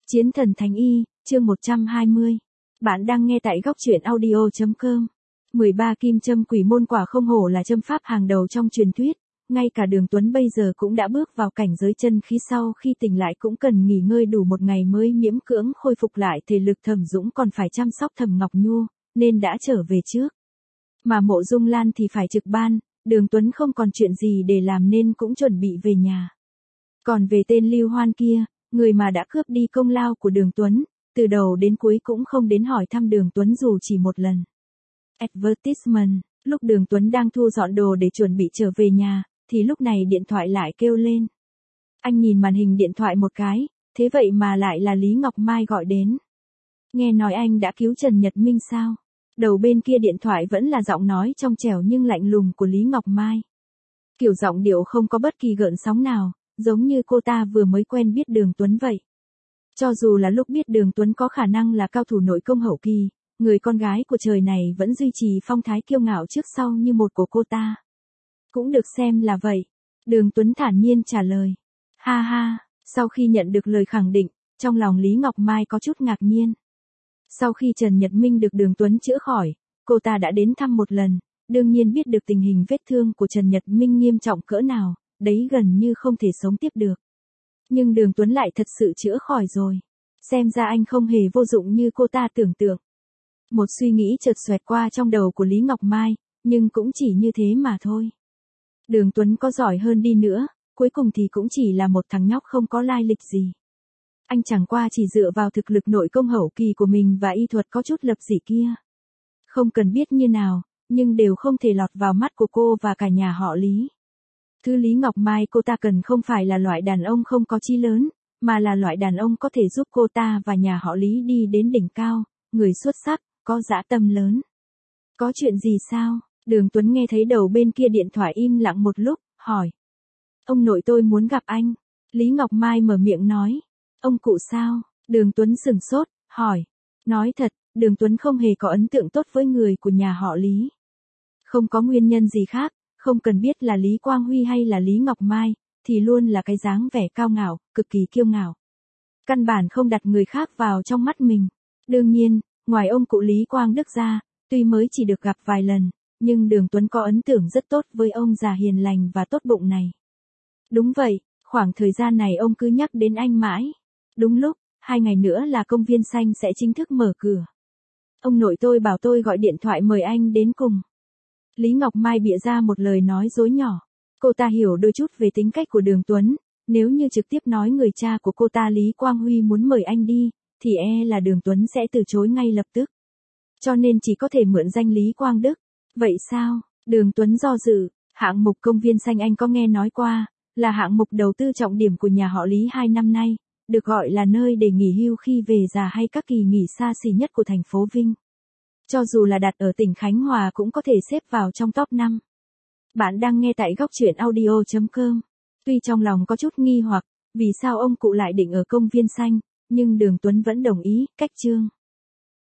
Chiến thần Thánh Y, chương 120. Bạn đang nghe tại góc truyện audio.com. 13 kim châm quỷ môn quả không hổ là châm pháp hàng đầu trong truyền thuyết, ngay cả Đường Tuấn bây giờ cũng đã bước vào cảnh giới chân khí, sau khi tỉnh lại cũng cần nghỉ ngơi đủ một ngày mới miễn cưỡng khôi phục lại thể lực. Thẩm Dũng còn phải chăm sóc Thẩm Ngọc Nhu, nên đã trở về trước. Mà Mộ Dung Lan thì phải trực ban, Đường Tuấn không còn chuyện gì để làm nên cũng chuẩn bị về nhà. Còn về tên Lưu Hoan kia, người mà đã cướp đi công lao của Đường Tuấn, từ đầu đến cuối cũng không đến hỏi thăm Đường Tuấn dù chỉ một lần. Advertisement, lúc Đường Tuấn đang thu dọn đồ để chuẩn bị trở về nhà, thì lúc này điện thoại lại kêu lên. Anh nhìn màn hình điện thoại một cái, thế vậy mà lại là Lý Ngọc Mai gọi đến. Nghe nói anh đã cứu Trần Nhật Minh sao? Đầu bên kia điện thoại vẫn là giọng nói trong trẻo nhưng lạnh lùng của Lý Ngọc Mai. Kiểu giọng điệu không có bất kỳ gợn sóng nào, giống như cô ta vừa mới quen biết Đường Tuấn vậy. Cho dù là lúc biết Đường Tuấn có khả năng là cao thủ nội công hậu kỳ, người con gái của trời này vẫn duy trì phong thái kiêu ngạo trước sau như một của cô ta. Cũng được xem là vậy. Đường Tuấn thản nhiên trả lời. Ha ha, sau khi nhận được lời khẳng định, trong lòng Lý Ngọc Mai có chút ngạc nhiên. Sau khi Trần Nhật Minh được Đường Tuấn chữa khỏi, cô ta đã đến thăm một lần, đương nhiên biết được tình hình vết thương của Trần Nhật Minh nghiêm trọng cỡ nào, đấy gần như không thể sống tiếp được. Nhưng Đường Tuấn lại thật sự chữa khỏi rồi. Xem ra anh không hề vô dụng như cô ta tưởng tượng. Một suy nghĩ chợt xoẹt qua trong đầu của Lý Ngọc Mai, nhưng cũng chỉ như thế mà thôi. Đường Tuấn có giỏi hơn đi nữa, cuối cùng thì cũng chỉ là một thằng nhóc không có lai lịch gì. Anh chẳng qua chỉ dựa vào thực lực nội công hậu kỳ của mình và y thuật có chút lập dị kia. Không cần biết như nào, nhưng đều không thể lọt vào mắt của cô và cả nhà họ Lý. Thứ Lý Ngọc Mai cô ta cần không phải là loại đàn ông không có chí lớn, mà là loại đàn ông có thể giúp cô ta và nhà họ Lý đi đến đỉnh cao, người xuất sắc, có dã tâm lớn. Có chuyện gì sao? Đường Tuấn nghe thấy đầu bên kia điện thoại im lặng một lúc, hỏi. Ông nội tôi muốn gặp anh. Lý Ngọc Mai mở miệng nói. Ông cụ sao? Đường Tuấn sửng sốt, hỏi. Nói thật, Đường Tuấn không hề có ấn tượng tốt với người của nhà họ Lý. Không có nguyên nhân gì khác, không cần biết là Lý Quang Huy hay là Lý Ngọc Mai, thì luôn là cái dáng vẻ cao ngạo, cực kỳ kiêu ngạo. Căn bản không đặt người khác vào trong mắt mình. Đương nhiên, ngoài ông cụ Lý Quang Đức ra, tuy mới chỉ được gặp vài lần, nhưng Đường Tuấn có ấn tượng rất tốt với ông già hiền lành và tốt bụng này. Đúng vậy, khoảng thời gian này ông cứ nhắc đến anh mãi. Đúng lúc, 2 ngày nữa là công viên xanh sẽ chính thức mở cửa. Ông nội tôi bảo tôi gọi điện thoại mời anh đến cùng. Lý Ngọc Mai bịa ra một lời nói dối nhỏ. Cô ta hiểu đôi chút về tính cách của Đường Tuấn, nếu như trực tiếp nói người cha của cô ta Lý Quang Huy muốn mời anh đi, thì là Đường Tuấn sẽ từ chối ngay lập tức. Cho nên chỉ có thể mượn danh Lý Quang Đức. Vậy sao? Đường Tuấn do dự, hạng mục công viên xanh anh có nghe nói qua, là hạng mục đầu tư trọng điểm của nhà họ Lý 2 năm nay, được gọi là nơi để nghỉ hưu khi về già hay các kỳ nghỉ xa xỉ nhất của thành phố Vinh. Cho dù là đặt ở tỉnh Khánh Hòa cũng có thể xếp vào trong top 5. Bạn đang nghe tại góc truyện audio.com. Tuy trong lòng có chút nghi hoặc, vì sao ông cụ lại định ở công viên xanh, nhưng Đường Tuấn vẫn đồng ý, cách chương.